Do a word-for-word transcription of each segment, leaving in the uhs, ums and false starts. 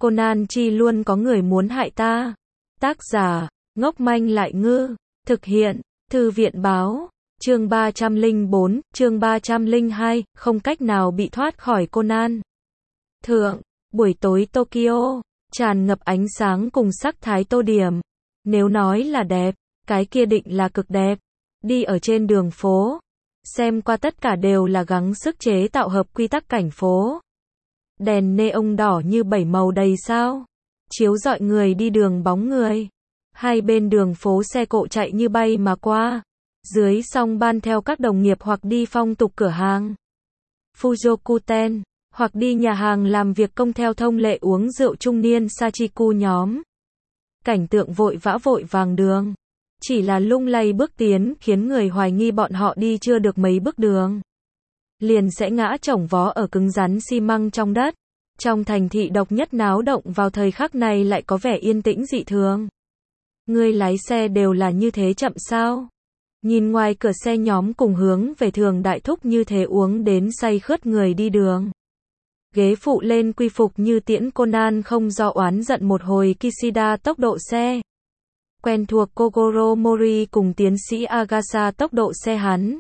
Conan chi luôn có người muốn hại ta. Tác giả, ngốc manh lại ngư. Thực hiện, Thư viện báo. Chương ba trăm lẻ bốn, chương ba trăm lẻ hai, không cách nào bị thoát khỏi Conan. Thượng, buổi tối Tokyo, tràn ngập ánh sáng cùng sắc thái tô điểm. Nếu nói là đẹp, cái kia định là cực đẹp. Đi ở trên đường phố, xem qua tất cả đều là gắng sức chế tạo hợp quy tắc cảnh phố. Đèn neon đỏ như bảy màu đầy sao, chiếu rọi người đi đường bóng người. Hai bên đường phố xe cộ chạy như bay mà qua. Dưới song ban theo các đồng nghiệp hoặc đi phong tục cửa hàng Fujokuten, hoặc đi nhà hàng làm việc công theo thông lệ uống rượu trung niên Sachiku nhóm. Cảnh tượng vội vã vội vàng đường. Chỉ là lung lay bước tiến khiến người hoài nghi bọn họ đi chưa được mấy bước đường. Liền sẽ ngã chồng vó ở cứng rắn xi măng trong đất. Trong thành thị độc nhất náo động vào thời khắc này lại có vẻ yên tĩnh dị thường. Người lái xe đều là như thế chậm sao? Nhìn ngoài cửa xe nhóm cùng hướng về thường đại thúc như thế uống đến say khướt người đi đường. Ghế phụ lên quy phục như tiễn Conan không do oán giận một hồi Kishida tốc độ xe. Quen thuộc Kogoro Mori cùng tiến sĩ Agasa tốc độ xe hắn.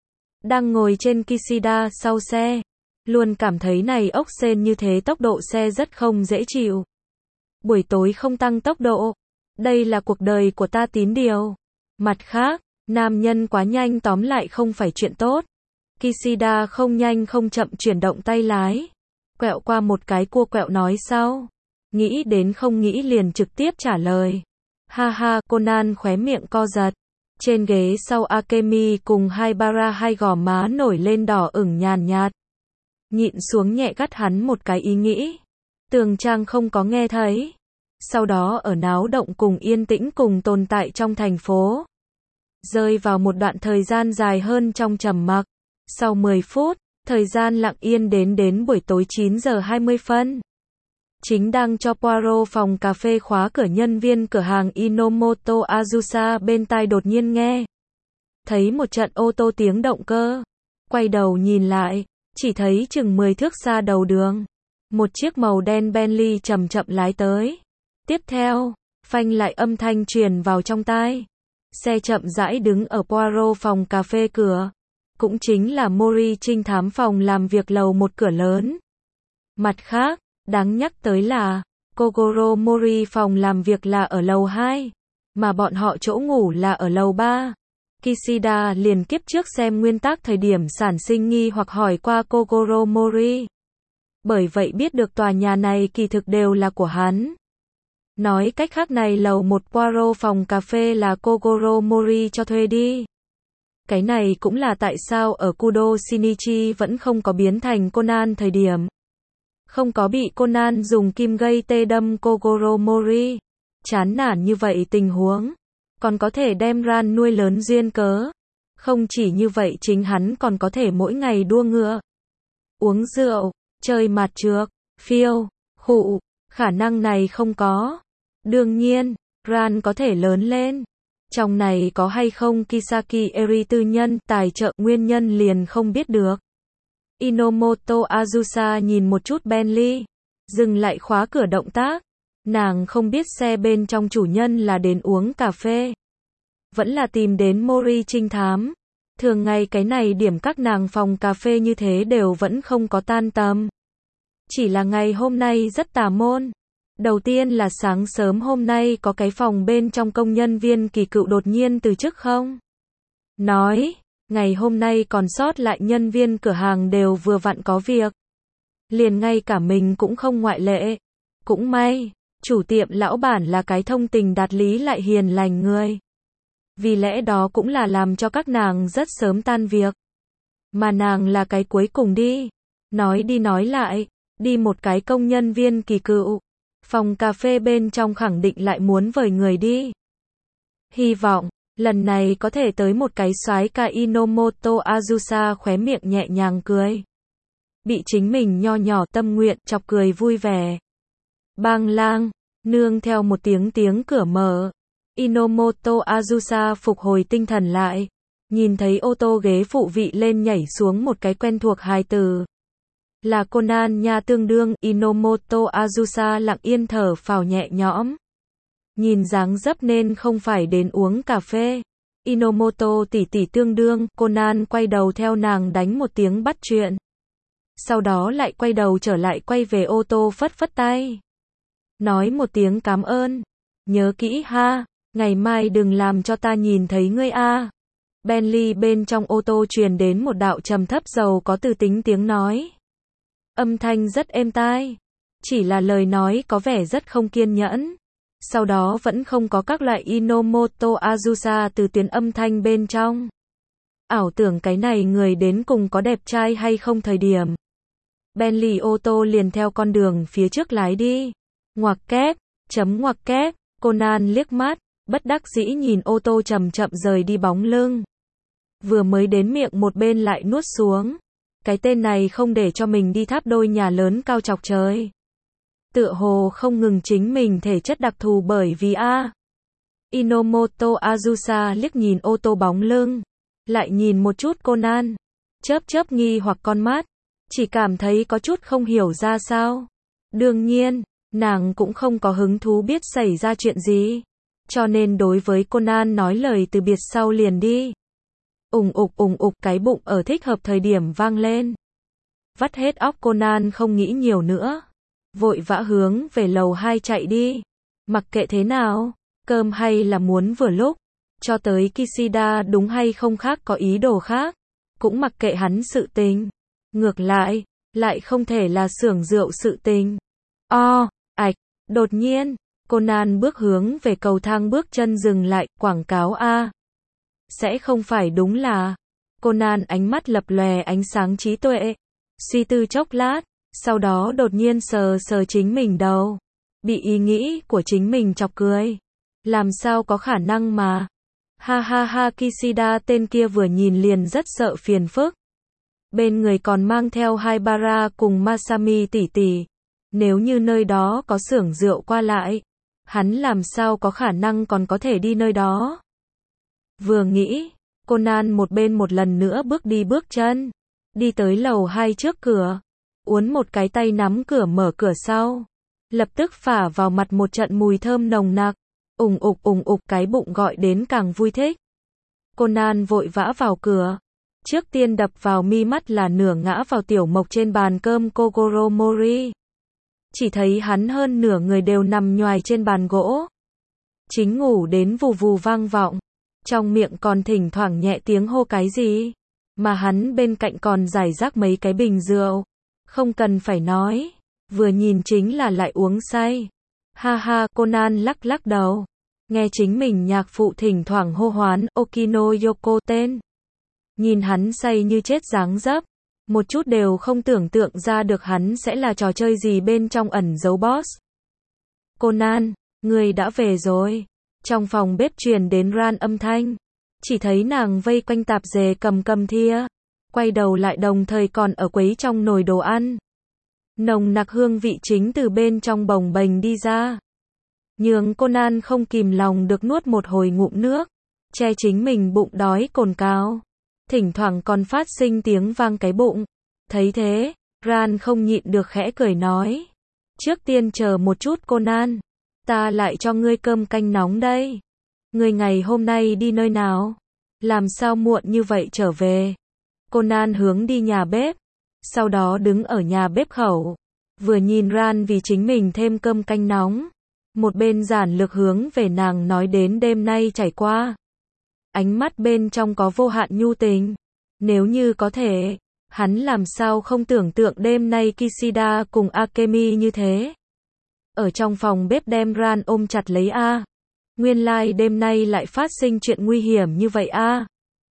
Đang ngồi trên Kishida sau xe. Luôn cảm thấy này ốc sên như thế tốc độ xe rất không dễ chịu. Buổi tối không tăng tốc độ. Đây là cuộc đời của ta tín điều. Mặt khác, nam nhân quá nhanh tóm lại không phải chuyện tốt. Kishida không nhanh không chậm chuyển động tay lái. Quẹo qua một cái cua quẹo nói sau. Nghĩ đến không nghĩ liền trực tiếp trả lời. Ha ha, Conan khóe miệng co giật. Trên ghế sau Akemi cùng Haibara hai gò má nổi lên đỏ ửng nhàn nhạt. Nhịn xuống nhẹ gắt hắn một cái ý nghĩ. Tường Trang không có nghe thấy. Sau đó ở náo động cùng yên tĩnh cùng tồn tại trong thành phố. Rơi vào một đoạn thời gian dài hơn trong trầm mặc. Sau mười phút, thời gian lặng yên đến đến buổi tối chín giờ hai mươi phân. Chính đang cho Poirot phòng cà phê khóa cửa nhân viên cửa hàng Inomoto Azusa bên tai đột nhiên nghe. Thấy một trận ô tô tiếng động cơ. Quay đầu nhìn lại, chỉ thấy chừng mười thước xa đầu đường. Một chiếc màu đen Bentley chậm chậm lái tới. Tiếp theo, phanh lại âm thanh truyền vào trong tai. Xe chậm rãi đứng ở Poirot phòng cà phê cửa. Cũng chính là Mori trinh thám phòng làm việc lầu một cửa lớn. Mặt khác, đáng nhắc tới là, Kogoro Mori phòng làm việc là ở lầu hai, mà bọn họ chỗ ngủ là ở lầu ba. Kishida liền kiếp trước xem nguyên tắc thời điểm sản sinh nghi hoặc hỏi qua Kogoro Mori. Bởi vậy biết được tòa nhà này kỳ thực đều là của hắn. Nói cách khác này lầu một Poirot phòng cà phê là Kogoro Mori cho thuê đi. Cái này cũng là tại sao ở Kudo Shinichi vẫn không có biến thành Conan thời điểm. Không có bị Conan dùng kim gây tê đâm Kogoro Mori. Chán nản như vậy tình huống. Còn có thể đem Ran nuôi lớn duyên cớ. Không chỉ như vậy chính hắn còn có thể mỗi ngày đua ngựa. Uống rượu, chơi mặt trược, phiêu, khụ. Khả năng này không có. Đương nhiên, Ran có thể lớn lên. Trong này có hay không Kisaki Eri tư nhân tài trợ nguyên nhân liền không biết được. Inomoto Azusa nhìn một chút Bentley. Dừng lại khóa cửa động tác. Nàng không biết xe bên trong chủ nhân là đến uống cà phê. Vẫn là tìm đến Mori trinh thám. Thường ngày cái này điểm các nàng phòng cà phê như thế đều vẫn không có tan tầm. Chỉ là ngày hôm nay rất tà môn. Đầu tiên là sáng sớm hôm nay có cái phòng bên trong công nhân viên kỳ cựu đột nhiên từ chức không? Nói, ngày hôm nay còn sót lại nhân viên cửa hàng đều vừa vặn có việc. Liền ngay cả mình cũng không ngoại lệ. Cũng may, chủ tiệm lão bản là cái thông tình đạt lý lại hiền lành người. Vì lẽ đó cũng là làm cho các nàng rất sớm tan việc. Mà nàng là cái cuối cùng đi. Nói đi nói lại, đi một cái công nhân viên kỳ cựu. Phòng cà phê bên trong khẳng định lại muốn vời người đi. Hy vọng, lần này có thể tới một cái soái ca Inomoto Azusa khóe miệng nhẹ nhàng cười. Bị chính mình nho nhỏ tâm nguyện chọc cười vui vẻ. Bang lang, nương theo một tiếng tiếng cửa mở. Inomoto Azusa phục hồi tinh thần lại. Nhìn thấy ô tô ghế phụ vị lên nhảy xuống một cái quen thuộc hài từ. Là Conan nha, tương đương. Inomoto Azusa lặng yên thở phào nhẹ nhõm. Nhìn dáng dấp nên không phải đến uống cà phê. Inomoto tỷ tỷ tương đương. Conan quay đầu theo nàng đánh một tiếng bắt chuyện. Sau đó lại quay đầu trở lại quay về ô tô phất phất tay. Nói một tiếng cảm ơn. Nhớ kỹ ha, ngày mai đừng làm cho ta nhìn thấy ngươi a. Bentley bên trong ô tô truyền đến một đạo trầm thấp giàu có từ tính tiếng nói. Âm thanh rất êm tai. Chỉ là lời nói có vẻ rất không kiên nhẫn. Sau đó vẫn không có các loại Inomoto Azusa từ tuyến âm thanh bên trong. Ảo tưởng cái này người đến cùng có đẹp trai hay không thời điểm. Bentley ô tô liền theo con đường phía trước lái đi. Ngoặc kép, chấm ngoặc kép, Conan liếc mắt, bất đắc dĩ nhìn ô tô chậm chậm rời đi bóng lưng. Vừa mới đến miệng một bên lại nuốt xuống. Cái tên này không để cho mình đi tháp đôi nhà lớn cao chọc trời. Tựa hồ không ngừng chính mình thể chất đặc thù bởi vì a. Inomoto Azusa liếc nhìn ô tô bóng lưng. Lại nhìn một chút Conan. Chớp chớp nghi hoặc con mắt. Chỉ cảm thấy có chút không hiểu ra sao. Đương nhiên, nàng cũng không có hứng thú biết xảy ra chuyện gì. Cho nên đối với Conan nói lời từ biệt sau liền đi. Ùng ục ùng ục cái bụng ở thích hợp thời điểm vang lên. Vắt hết óc Conan không nghĩ nhiều nữa. Vội vã hướng về lầu hai chạy đi. Mặc kệ thế nào, cơm hay là muốn vừa lúc. Cho tới Kishida đúng hay không khác có ý đồ khác. Cũng mặc kệ hắn sự tình. Ngược lại, lại không thể là xưởng rượu sự tình. O, ạch, đột nhiên, Conan bước hướng về cầu thang bước chân dừng lại, quảng cáo a. Sẽ không phải đúng là. Conan ánh mắt lập lòe ánh sáng trí tuệ. Suy tư chốc lát, sau đó đột nhiên sờ sờ chính mình đầu. Bị ý nghĩ của chính mình chọc cười. Làm sao có khả năng mà. Ha ha ha, Kishida tên kia vừa nhìn liền rất sợ phiền phức. Bên người còn mang theo hai bara cùng Masami tỷ tỷ. Nếu như nơi đó có xưởng rượu qua lại, hắn làm sao có khả năng còn có thể đi nơi đó. Vừa nghĩ, Conan một bên một lần nữa bước đi bước chân. Đi tới lầu hai trước cửa. Uốn một cái tay nắm cửa mở cửa sau. Lập tức phả vào mặt một trận mùi thơm nồng nặc. Ùng ục ùng ục cái bụng gọi đến càng vui thích. Conan vội vã vào cửa. Trước tiên đập vào mi mắt là nửa ngã vào tiểu mộc trên bàn cơm Kogoro Mori. Chỉ thấy hắn hơn nửa người đều nằm nhoài trên bàn gỗ. Chính ngủ đến vù vù vang vọng. Trong miệng còn thỉnh thoảng nhẹ tiếng hô cái gì. Mà hắn bên cạnh còn rải rác mấy cái bình rượu. Không cần phải nói. Vừa nhìn chính là lại uống say. Ha ha, Conan lắc lắc đầu. Nghe chính mình nhạc phụ thỉnh thoảng hô hoán Okino Yoko tên. Nhìn hắn say như chết dáng dấp. Một chút đều không tưởng tượng ra được hắn sẽ là trò chơi gì bên trong ẩn giấu boss. Conan, người đã về rồi. Trong phòng bếp truyền đến Ran âm thanh. Chỉ thấy nàng vây quanh tạp dề cầm cầm thia. Quay đầu lại đồng thời còn ở quấy trong nồi đồ ăn. Nồng nặc hương vị chính từ bên trong bồng bềnh đi ra. Nhường Conan không kìm lòng được nuốt một hồi ngụm nước. Che chính mình bụng đói cồn cào. Thỉnh thoảng còn phát sinh tiếng vang cái bụng. Thấy thế, Ran không nhịn được khẽ cười nói. Trước tiên chờ một chút Conan. Ta lại cho ngươi cơm canh nóng đây. Ngươi ngày hôm nay đi nơi nào? Làm sao muộn như vậy trở về? Conan hướng đi nhà bếp. Sau đó đứng ở nhà bếp khẩu. Vừa nhìn Ran vì chính mình thêm cơm canh nóng. Một bên giản lược hướng về nàng nói đến đêm nay trải qua. Ánh mắt bên trong có vô hạn nhu tình. Nếu như có thể, hắn làm sao không tưởng tượng đêm nay Kishida cùng Akemi như thế. Ở trong phòng bếp đem Ran ôm chặt lấy a. Nguyên lai like đêm nay lại phát sinh chuyện nguy hiểm như vậy a.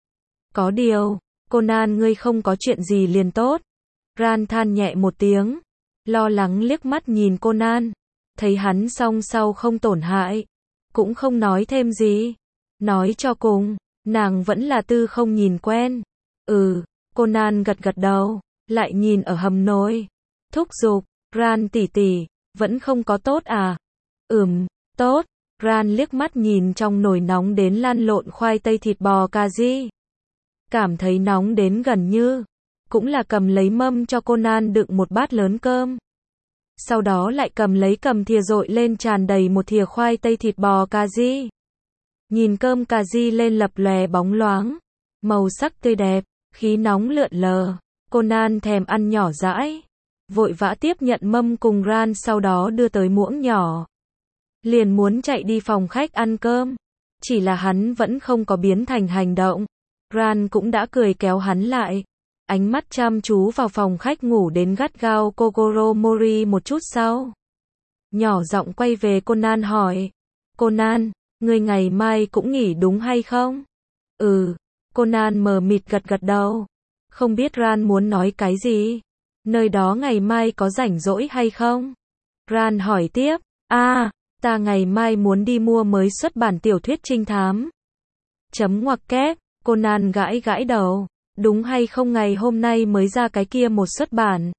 Có điều, Conan ngươi không có chuyện gì liền tốt. Ran than nhẹ một tiếng. Lo lắng liếc mắt nhìn Conan. Thấy hắn song sau không tổn hại. Cũng không nói thêm gì. Nói cho cùng, nàng vẫn là tư không nhìn quen. Ừ, Conan gật gật đầu. Lại nhìn ở hầm nồi. Thúc giục, Ran tỷ tỷ, vẫn không có tốt à? Ừm, tốt. Ran liếc mắt nhìn trong nồi nóng đến lan lộn khoai tây thịt bò cà ri. Cảm thấy nóng đến gần như cũng là cầm lấy mâm cho Conan đựng một bát lớn cơm. Sau đó lại cầm lấy cầm thìa dội lên tràn đầy một thìa khoai tây thịt bò cà ri. Nhìn cơm cà ri lên lập lòe bóng loáng, màu sắc tươi đẹp, khí nóng lượn lờ. Conan thèm ăn nhỏ dãi, vội vã tiếp nhận mâm cùng Ran, sau đó đưa tới muỗng nhỏ. Liền muốn chạy đi phòng khách ăn cơm, chỉ là hắn vẫn không có biến thành hành động. Ran cũng đã cười kéo hắn lại, ánh mắt chăm chú vào phòng khách ngủ đến gắt gao Kogoro Mori. Một chút sau, nhỏ giọng quay về Conan hỏi, Conan, ngươi ngày mai cũng nghỉ đúng hay không? Ừ, Conan mờ mịt gật gật đầu, không biết Ran muốn nói cái gì. Nơi đó ngày mai có rảnh rỗi hay không? Ran hỏi tiếp, a, ta ngày mai muốn đi mua mới xuất bản tiểu thuyết trinh thám. Chấm ngoặc kép, Conan gãi gãi đầu, đúng hay không ngày hôm nay mới ra cái kia một xuất bản?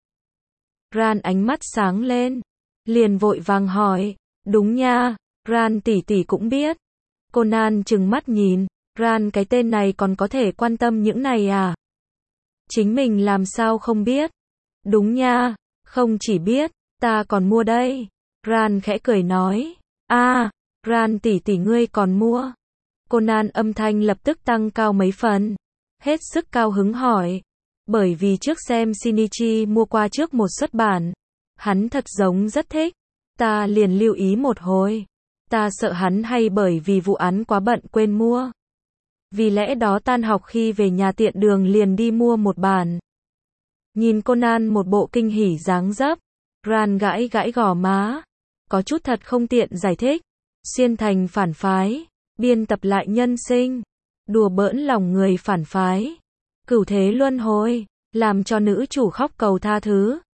Ran ánh mắt sáng lên, liền vội vàng hỏi, đúng nha, Ran tỷ tỷ cũng biết. Conan trừng mắt nhìn, Ran cái tên này còn có thể quan tâm những này à? Chính mình làm sao không biết? Đúng nha, không chỉ biết, ta còn mua đây. Ran khẽ cười nói, a, Ran tỷ tỷ ngươi còn mua. Conan âm thanh lập tức tăng cao mấy phần, hết sức cao hứng hỏi, bởi vì trước xem Shinichi mua qua trước một xuất bản, hắn thật giống rất thích, ta liền lưu ý một hồi, ta sợ hắn hay bởi vì vụ án quá bận quên mua. Vì lẽ đó tan học khi về nhà tiện đường liền đi mua một bản. Nhìn Conan một bộ kinh hỉ dáng dấp, Ran gãi gãi gò má, có chút thật không tiện giải thích, xuyên thành phản phái, biên tập lại nhân sinh, đùa bỡn lòng người phản phái, cửu thế luân hồi, làm cho nữ chủ khóc cầu tha thứ.